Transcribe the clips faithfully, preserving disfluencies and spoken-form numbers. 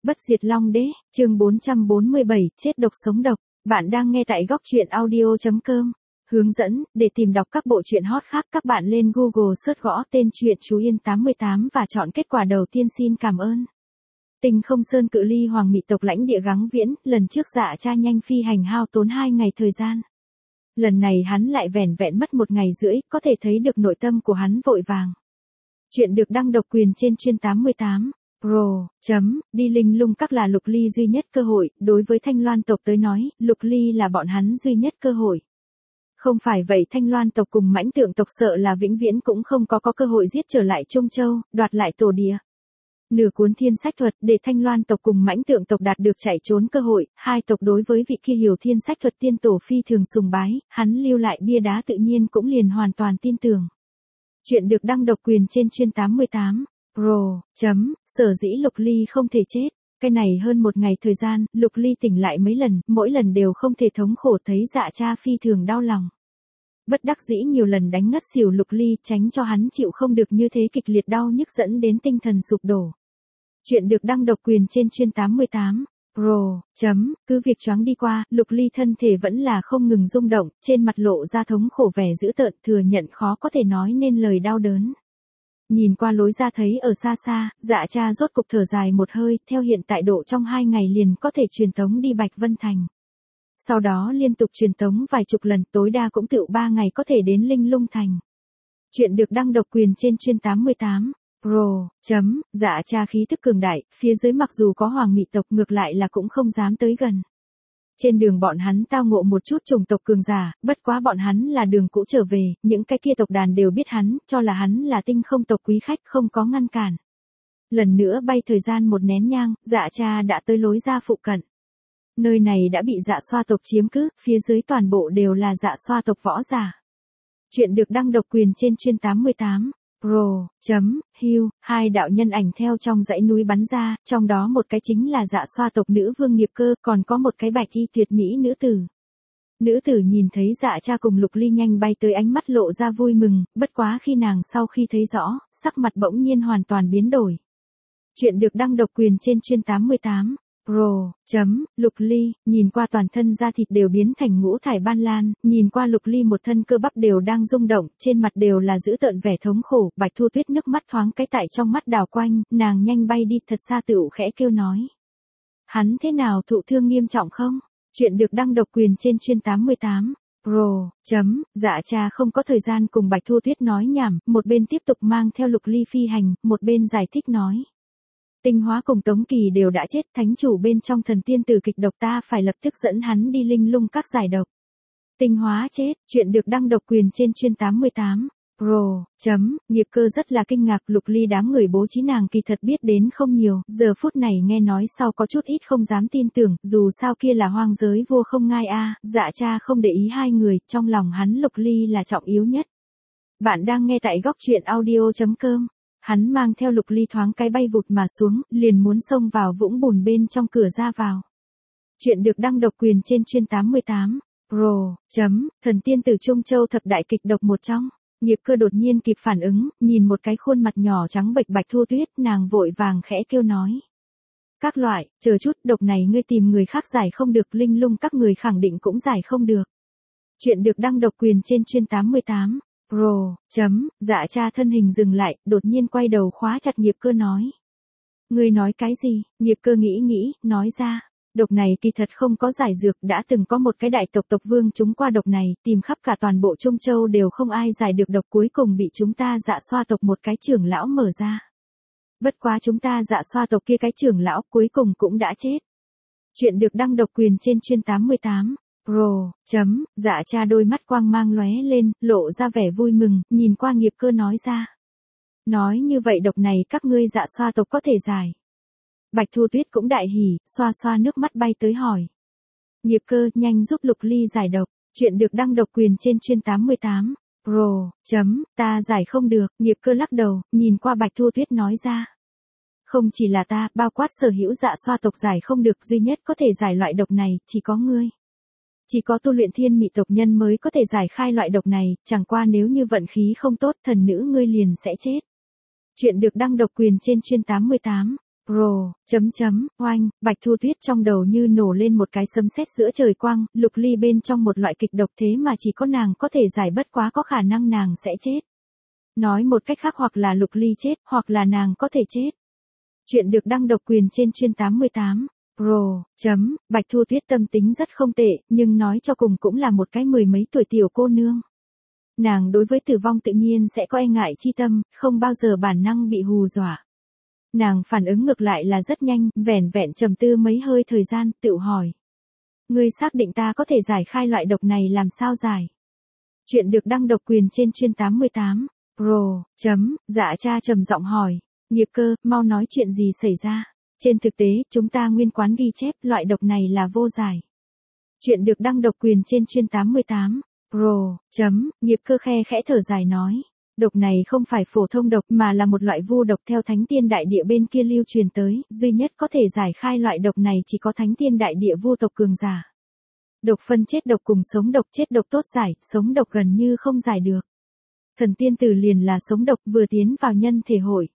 Bất diệt Long Đế, chương bốn trăm bốn mươi bảy, chết độc sống độc. Bạn đang nghe tại góc truyện audio chấm com. Hướng dẫn, để tìm đọc các bộ truyện hot khác các bạn lên Google search gõ tên truyện Chú Yên tám mươi tám và chọn kết quả đầu tiên. Xin cảm ơn. Tinh Không Sơn cự ly Hoàng Mị tộc lãnh địa Gắng Viễn, lần trước Dạ Cha nhanh phi hành hao tốn hai ngày thời gian. Lần này hắn lại vẻn vẹn mất một ngày rưỡi, có thể thấy được nội tâm của hắn vội vàng. Chuyện được đăng độc quyền trên chuyên tám mươi tám. Pro, chấm, đi linh lung các là Lục Ly duy nhất cơ hội, đối với Thanh Loan tộc tới nói, Lục Ly là bọn hắn duy nhất cơ hội. Không phải vậy Thanh Loan tộc cùng Mãnh Tượng tộc sợ là vĩnh viễn cũng không có có cơ hội giết trở lại Trung Châu, đoạt lại tổ địa. Nửa cuốn thiên sách thuật để Thanh Loan tộc cùng Mãnh Tượng tộc đạt được chạy trốn cơ hội, hai tộc đối với vị kia hiểu thiên sách thuật tiên tổ phi thường sùng bái, hắn lưu lại bia đá tự nhiên cũng liền hoàn toàn tin tưởng. Chuyện được đăng độc quyền trên chuyên tám mươi tám. Pro, chấm, sở dĩ Lục Ly không thể chết. Cái này hơn một ngày thời gian, Lục Ly tỉnh lại mấy lần, mỗi lần đều không thể thống khổ thấy Dạ Cha phi thường đau lòng. Bất đắc dĩ nhiều lần đánh ngất xỉu Lục Ly tránh cho hắn chịu không được như thế kịch liệt đau nhức dẫn đến tinh thần sụp đổ. Chuyện được đăng độc quyền trên chuyên tám mươi tám. Pro, chấm, cứ việc choáng đi qua, Lục Ly thân thể vẫn là không ngừng rung động, trên mặt lộ ra thống khổ vẻ dữ tợn thừa nhận khó có thể nói nên lời đau đớn. Nhìn qua lối ra thấy ở xa xa, Dạ Cha rốt cục thở dài một hơi, theo hiện tại độ trong hai ngày liền có thể truyền tống đi Bạch Vân Thành. Sau đó liên tục truyền tống vài chục lần tối đa cũng tự ba ngày có thể đến Linh Lung Thành. Chuyện được đăng độc quyền trên chuyên tám mươi tám. Pro, chấm, Dạ Cha khí tức cường đại, phía dưới mặc dù có Hoàng Mị tộc ngược lại là cũng không dám tới gần. Trên đường bọn hắn tao ngộ một chút chủng tộc cường giả, bất quá bọn hắn là đường cũ trở về, những cái kia tộc đàn đều biết hắn, cho là hắn là Tinh Không tộc quý khách không có ngăn cản. Lần nữa bay thời gian một nén nhang, Dạ Cha đã tới lối ra phụ cận. Nơi này đã bị Dạ Xoa tộc chiếm cứ, phía dưới toàn bộ đều là Dạ Xoa tộc võ giả. Chuyện được đăng độc quyền trên chuyên tám mươi tám. Pro, chấm, hưu, hai đạo nhân ảnh theo trong dãy núi bắn ra, trong đó một cái chính là Dạ Xoa tộc nữ vương Nghiệp Cơ, còn có một cái bạch y tuyệt mỹ nữ tử. Nữ tử nhìn thấy Dạ Cha cùng Lục Ly nhanh bay tới ánh mắt lộ ra vui mừng, bất quá khi nàng sau khi thấy rõ, sắc mặt bỗng nhiên hoàn toàn biến đổi. Chuyện được đăng độc quyền trên chuyên tám mươi tám. Pro, chấm, Lục Ly, nhìn qua toàn thân da thịt đều biến thành ngũ thải ban lan, nhìn qua Lục Ly một thân cơ bắp đều đang rung động, trên mặt đều là dữ tợn vẻ thống khổ, Bạch Thu Tuyết nước mắt thoáng cái tại trong mắt đào quanh, nàng nhanh bay đi thật xa tựu khẽ kêu nói. Hắn thế nào thụ thương nghiêm trọng không? Chuyện được đăng độc quyền trên chuyên tám mươi tám. Pro, chấm, Dạ Cha không có thời gian cùng Bạch Thu Tuyết nói nhảm, một bên tiếp tục mang theo Lục Ly phi hành, một bên giải thích nói. Tinh Hóa cùng Tống Kỳ đều đã chết, thánh chủ bên trong thần tiên tử kịch độc ta phải lập tức dẫn hắn đi linh lung các giải độc. Tinh Hóa chết, chuyện được đăng độc quyền trên chuyên tám mươi tám. Pro, chấm, Nghiệp Cơ rất là kinh ngạc Lục Ly đám người bố trí nàng kỳ thật biết đến không nhiều, giờ phút này nghe nói sau có chút ít không dám tin tưởng, dù sao kia là hoang giới vua không ngai a, Dạ Cha không để ý hai người, trong lòng hắn Lục Ly là trọng yếu nhất. Bạn đang nghe tại góc truyện audio chấm com. Hắn mang theo Lục Ly thoáng cái bay vụt mà xuống, liền muốn xông vào vũng bùn bên trong cửa ra vào. Chuyện được đăng độc quyền trên chuyên tám mươi tám. Pro, chấm, thần tiên tử Trung Châu thập đại kịch độc một trong. Nghiệp Cơ đột nhiên kịp phản ứng, nhìn một cái khuôn mặt nhỏ trắng bệch Bạch Thu Tuyết, nàng vội vàng khẽ kêu nói. Các loại, chờ chút, độc này ngươi tìm người khác giải không được, linh lung các người khẳng định cũng giải không được. Chuyện được đăng độc quyền trên chuyên tám mươi tám. Pro, chấm, Dạ Cha thân hình dừng lại, đột nhiên quay đầu khóa chặt Nghiệp Cơ nói. Ngươi nói cái gì? Nghiệp Cơ nghĩ nghĩ, nói ra. Độc này kỳ thật không có giải dược, đã từng có một cái đại tộc tộc vương trúng qua độc này, tìm khắp cả toàn bộ Trung Châu đều không ai giải được độc, cuối cùng bị chúng ta Dạ Xoa tộc một cái trưởng lão mở ra. Bất quá chúng ta Dạ Xoa tộc kia cái trưởng lão cuối cùng cũng đã chết. Chuyện được đăng độc quyền trên chuyên tám mươi tám. Pro, chấm, Dạ Cha đôi mắt quang mang lóe lên, lộ ra vẻ vui mừng, nhìn qua Nghiệp Cơ nói ra. Nói như vậy độc này các ngươi Dạ Xoa tộc có thể giải. Bạch Thu Tuyết cũng đại hỉ, xoa xoa nước mắt bay tới hỏi. Nghiệp Cơ, nhanh giúp Lục Ly giải độc. Chuyện được đăng độc quyền trên chuyên tám mươi tám. Pro, chấm, ta giải không được. Nghiệp Cơ lắc đầu, nhìn qua Bạch Thu Tuyết nói ra. Không chỉ là ta, bao quát sở hữu Dạ Xoa tộc giải không được, duy nhất có thể giải loại độc này, chỉ có ngươi. Chỉ có tu luyện thiên mị tộc nhân mới có thể giải khai loại độc này, chẳng qua nếu như vận khí không tốt thần nữ ngươi liền sẽ chết. Chuyện được đăng độc quyền trên chuyên tám mươi tám. Pro, chấm chấm, oanh, Bạch Thu Tuyết trong đầu như nổ lên một cái sấm sét giữa trời quang, Lục Ly bên trong một loại kịch độc thế mà chỉ có nàng có thể giải, bất quá có khả năng nàng sẽ chết. Nói một cách khác, hoặc là Lục Ly chết, hoặc là nàng có thể chết. Chuyện được đăng độc quyền trên chuyên tám mươi tám. Pro, chấm, Bạch Thu Tuyết tâm tính rất không tệ, nhưng nói cho cùng cũng là một cái mười mấy tuổi tiểu cô nương. Nàng đối với tử vong tự nhiên sẽ có e ngại chi tâm, không bao giờ bản năng bị hù dọa. Nàng phản ứng ngược lại là rất nhanh, vẻn vẹn trầm tư mấy hơi thời gian, tự hỏi. Ngươi xác định ta có thể giải khai loại độc này, làm sao giải? Chuyện được đăng độc quyền trên chuyên tám mươi tám. Pro, chấm, dạ cha trầm giọng hỏi. Nghiệp Cơ, mau nói chuyện gì xảy ra? Trên thực tế, chúng ta nguyên quán ghi chép, loại độc này là vô giải. Chuyện được đăng độc quyền trên chuyên tám mươi tám. Pro, chấm, Nghiệp Cơ khe khẽ thở dài nói. Độc này không phải phổ thông độc mà là một loại vu độc theo thánh tiên đại địa bên kia lưu truyền tới, duy nhất có thể giải khai loại độc này chỉ có thánh tiên đại địa vu tộc cường giả. Độc phân chết độc cùng sống độc, chết độc tốt giải, sống độc gần như không giải được. Thần tiên tử liền là sống độc, vừa tiến vào nhân thể hội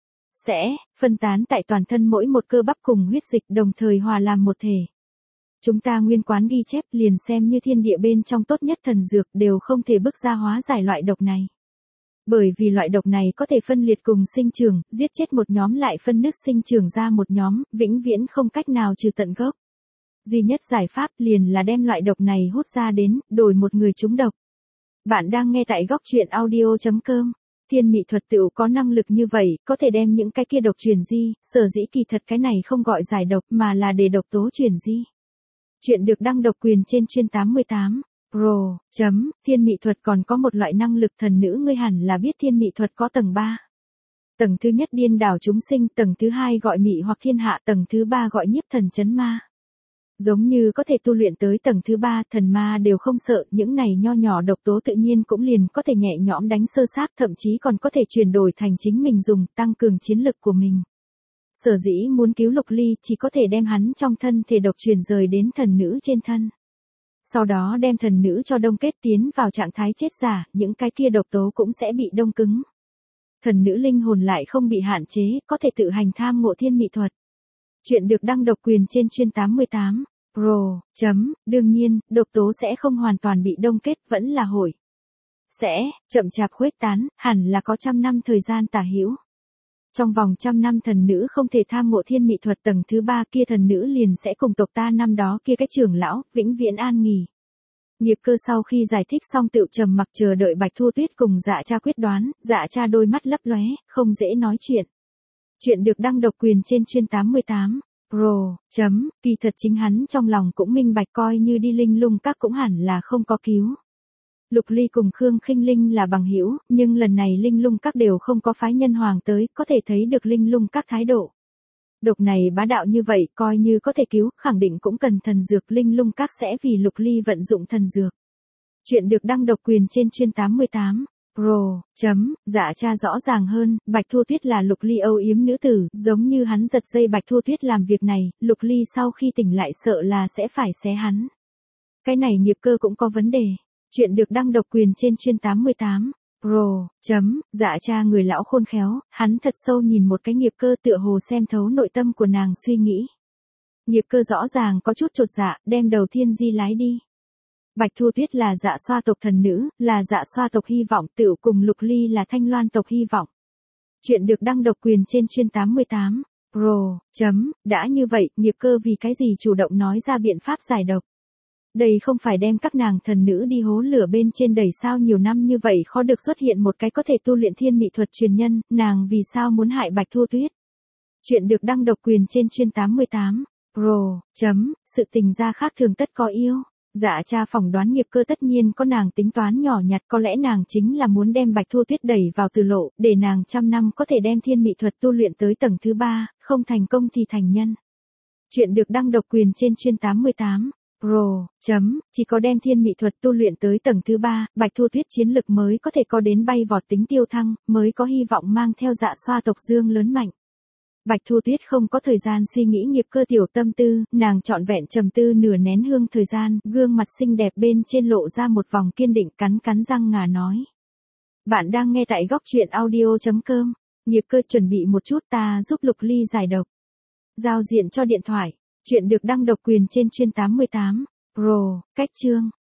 sẽ phân tán tại toàn thân mỗi một cơ bắp cùng huyết dịch, đồng thời hòa làm một thể. Chúng ta nguyên quán ghi chép, liền xem như thiên địa bên trong tốt nhất thần dược đều không thể bức ra hóa giải loại độc này. Bởi vì loại độc này có thể phân liệt cùng sinh trưởng, giết chết một nhóm lại phân nứt sinh trưởng ra một nhóm, vĩnh viễn không cách nào trừ tận gốc. Duy nhất giải pháp liền là đem loại độc này hút ra đến, đổi một người trúng độc. Bạn đang nghe tại góc truyện audio chấm com. Thiên mị thuật tựu có năng lực như vậy, có thể đem những cái kia độc truyền di, sở dĩ kỳ thật cái này không gọi giải độc mà là để độc tố truyền di. Chuyện được đăng độc quyền trên chuyên tám mươi tám. Pro, chấm, thiên mị thuật còn có một loại năng lực, thần nữ ngươi hẳn là biết thiên mị thuật có tầng ba. Tầng thứ nhất điên đảo chúng sinh, tầng thứ hai gọi mị hoặc thiên hạ, tầng thứ ba gọi nhiếp thần chấn ma. Giống như có thể tu luyện tới tầng thứ ba, thần ma đều không sợ, những này nho nhỏ độc tố tự nhiên cũng liền có thể nhẹ nhõm đánh sơ xác, thậm chí còn có thể chuyển đổi thành chính mình dùng, tăng cường chiến lực của mình. Sở dĩ muốn cứu Lục Ly, chỉ có thể đem hắn trong thân thể độc truyền rời đến thần nữ trên thân. Sau đó đem thần nữ cho đông kết tiến vào trạng thái chết giả, những cái kia độc tố cũng sẽ bị đông cứng. Thần nữ linh hồn lại không bị hạn chế, có thể tự hành tham ngộ thiên mị thuật. Chuyện được đăng độc quyền trên chuyên tám mươi tám. Pro, chấm, đương nhiên, độc tố sẽ không hoàn toàn bị đông kết, vẫn là hội sẽ chậm chạp khuếch tán, hẳn là có trăm năm thời gian tả hữu. Trong vòng trăm năm thần nữ không thể tham ngộ thiên mị thuật tầng thứ ba kia, thần nữ liền sẽ cùng tộc ta năm đó kia cái trưởng lão, vĩnh viễn an nghỉ. Nghiệp Cơ sau khi giải thích xong tựu trầm mặc chờ đợi Bạch Thu Tuyết cùng dạ cha quyết đoán, dạ cha đôi mắt lấp lóe, không dễ nói chuyện. Chuyện được đăng độc quyền trên chuyên tám mươi tám. Pro, chấm, kỳ thật chính hắn trong lòng cũng minh bạch, coi như đi Linh Lung Các cũng hẳn là không có cứu. Lục Ly cùng Khương Khinh Linh là bằng hữu, nhưng lần này Linh Lung Các đều không có phái nhân hoàng tới, có thể thấy được Linh Lung Các thái độ. Độc này bá đạo như vậy, coi như có thể cứu, khẳng định cũng cần thần dược, Linh Lung Các sẽ vì Lục Ly vận dụng thần dược. Chuyện được đăng độc quyền trên chuyên tám mươi tám. Pro, chấm, dạ cha rõ ràng hơn, Bạch Thu Tuyết là Lục Ly âu yếm nữ tử, giống như hắn giật dây Bạch Thu Tuyết làm việc này, Lục Ly sau khi tỉnh lại sợ là sẽ phải xé hắn. Cái này Nghiệp Cơ cũng có vấn đề. Chuyện được đăng độc quyền trên chuyên tám mươi tám. Pro, chấm, dạ cha người lão khôn khéo, hắn thật sâu nhìn một cái Nghiệp Cơ, tựa hồ xem thấu nội tâm của nàng suy nghĩ. Nghiệp Cơ rõ ràng có chút chột dạ, đem đầu thiên di lái đi. Bạch Thu Tuyết là Dạ Xoa tộc thần nữ, là Dạ Xoa tộc hy vọng, tựu cùng Lục Ly là Thanh Loan tộc hy vọng. Chuyện được đăng độc quyền trên chuyên tám mươi tám. Pro, chấm, đã như vậy, Nghiệp Cơ vì cái gì chủ động nói ra biện pháp giải độc. Đây không phải đem các nàng thần nữ đi hố lửa bên trên đẩy sao, nhiều năm như vậy khó được xuất hiện một cái có thể tu luyện thiên mị thuật truyền nhân, nàng vì sao muốn hại Bạch Thu Tuyết. Chuyện được đăng độc quyền trên chuyên tám mươi tám. Pro, chấm, sự tình gia khác thường tất có yêu. Dạ cha phỏng đoán Nghiệp Cơ tất nhiên có nàng tính toán nhỏ nhặt, có lẽ nàng chính là muốn đem Bạch Thu Tuyết đẩy vào tử lộ, để nàng trăm năm có thể đem thiên mị thuật tu luyện tới tầng thứ ba, không thành công thì thành nhân. Chuyện được đăng độc quyền trên chuyên tám mươi tám. Pro, chấm, chỉ có đem thiên mị thuật tu luyện tới tầng thứ ba, Bạch Thu Tuyết chiến lực mới có thể có đến bay vọt tính tiêu thăng, mới có hy vọng mang theo Dạ Xoa tộc dương lớn mạnh. Bạch Thu Tuyết không có thời gian suy nghĩ Nghiệp Cơ tiểu tâm tư, nàng trọn vẹn trầm tư nửa nén hương thời gian, gương mặt xinh đẹp bên trên lộ ra một vòng kiên định, cắn cắn răng ngà nói. Bạn đang nghe tại góc truyện audio chấm com. Nghiệp Cơ chuẩn bị một chút, ta giúp Lục Ly giải độc. Giao diện cho điện thoại. Chuyện được đăng độc quyền trên chuyên tám mươi tám. Pro, cách chương.